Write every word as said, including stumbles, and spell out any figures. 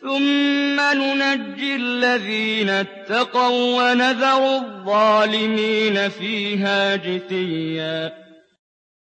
ثُمَّ نُنَجِّي الَّذِينَ اتَّقَوا وَّنَذَرُ الظَّالِمِينَ فِيهَا جِثِيًّا